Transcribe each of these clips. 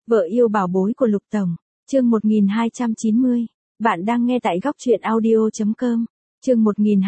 Vợ yêu bảo bối của Lục Tổng, chương 1290. Bạn đang nghe tại góc truyện audio.com. Chương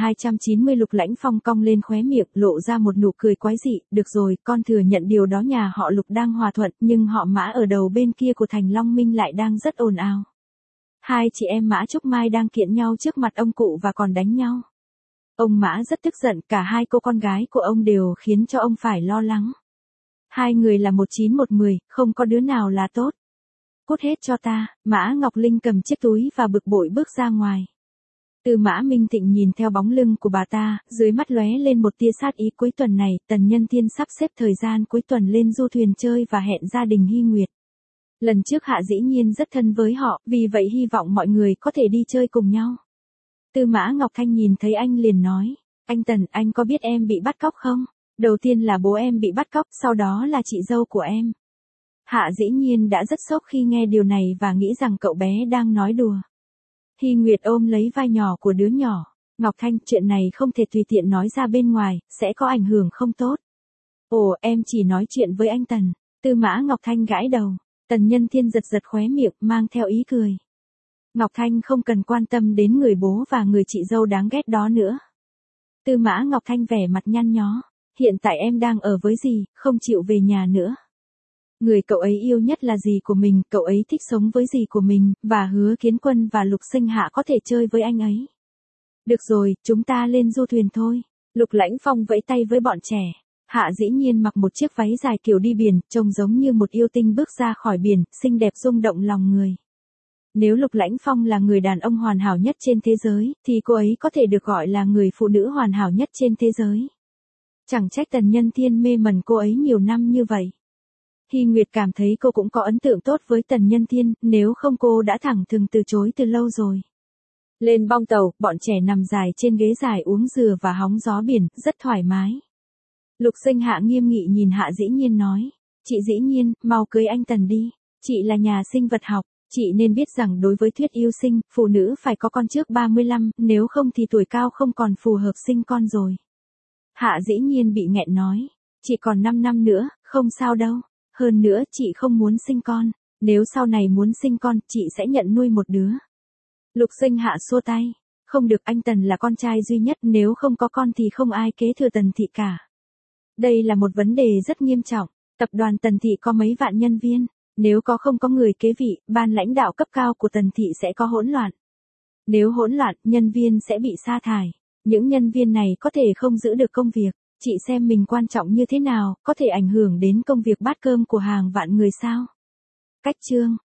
1290. Lục Lãnh Phong cong lên khóe miệng, lộ ra một nụ cười quái dị. Được rồi, con thừa nhận điều đó, nhà họ Lục đang hòa thuận, nhưng họ Mã ở đầu bên kia của thành Long Minh lại đang rất ồn ào. Hai chị em Mã Trúc Mai đang kiện nhau trước mặt ông cụ và còn đánh nhau. Ông Mã rất tức giận, cả hai cô con gái của ông đều khiến cho ông phải lo lắng. Hai người là 19-10, không có đứa nào là tốt. Cút hết cho ta. Mã Ngọc Linh cầm chiếc túi và bực bội bước ra ngoài. Tư Mã Minh Thịnh nhìn theo bóng lưng của bà ta, dưới mắt lóe lên một tia sát ý. Cuối tuần này, Tần Nhân Thiên sắp xếp thời gian cuối tuần lên du thuyền chơi và hẹn gia đình Hy Nguyệt. Lần trước Hạ dĩ nhiên rất thân với họ, vì vậy hy vọng mọi người có thể đi chơi cùng nhau. Tư Mã Ngọc Thanh nhìn thấy anh liền nói, anh Tần, anh có biết em bị bắt cóc không? Đầu tiên là bố em bị bắt cóc, sau đó là chị dâu của em. Hạ dĩ nhiên đã rất sốc khi nghe điều này và nghĩ rằng cậu bé đang nói đùa. Hy Nguyệt ôm lấy vai nhỏ của đứa nhỏ. Ngọc Thanh, chuyện này không thể tùy tiện nói ra bên ngoài, sẽ có ảnh hưởng không tốt. Ồ, em chỉ nói chuyện với anh Tần. Tư Mã Ngọc Thanh gãi đầu. Tần Nhân Thiên giật giật khóe miệng, mang theo ý cười. Ngọc Thanh không cần quan tâm đến người bố và người chị dâu đáng ghét đó nữa. Tư Mã Ngọc Thanh vẻ mặt nhăn nhó. Hiện tại em đang ở với dì, không chịu về nhà nữa. Người cậu ấy yêu nhất là dì của mình, cậu ấy thích sống với dì của mình, và Hứa Kiến Quân và Lục Sinh Hạ có thể chơi với anh ấy. Được rồi, chúng ta lên du thuyền thôi. Lục Lãnh Phong vẫy tay với bọn trẻ. Hạ dĩ nhiên mặc một chiếc váy dài kiểu đi biển, trông giống như một yêu tinh bước ra khỏi biển, xinh đẹp rung động lòng người. Nếu Lục Lãnh Phong là người đàn ông hoàn hảo nhất trên thế giới, thì cô ấy có thể được gọi là người phụ nữ hoàn hảo nhất trên thế giới. Chẳng trách Tần Nhân Thiên mê mẩn cô ấy nhiều năm như vậy. Hy Nguyệt cảm thấy cô cũng có ấn tượng tốt với Tần Nhân Thiên, nếu không cô đã thẳng thừng từ chối từ lâu rồi. Lên bong tàu, bọn trẻ nằm dài trên ghế dài uống dừa và hóng gió biển, rất thoải mái. Lục Sinh Hạ nghiêm nghị nhìn Hạ dĩ nhiên nói, chị dĩ nhiên, mau cưới anh Tần đi, chị là nhà sinh vật học, chị nên biết rằng đối với thuyết yêu sinh, phụ nữ phải có con trước 35, nếu không thì tuổi cao không còn phù hợp sinh con rồi. Hạ dĩ nhiên bị nghẹn nói, chị còn 5 năm nữa, không sao đâu, hơn nữa chị không muốn sinh con, nếu sau này muốn sinh con, chị sẽ nhận nuôi một đứa. Lục Sinh Hạ xua tay, không được, anh Tần là con trai duy nhất, nếu không có con thì không ai kế thừa Tần thị cả. Đây là một vấn đề rất nghiêm trọng, tập đoàn Tần thị có mấy vạn nhân viên, nếu không có người kế vị, ban lãnh đạo cấp cao của Tần thị sẽ có hỗn loạn. Nếu hỗn loạn, nhân viên sẽ bị sa thải, những nhân viên này có thể không giữ được công việc, chị xem mình quan trọng như thế nào, có thể ảnh hưởng đến công việc bát cơm của hàng vạn người sao? Cách chương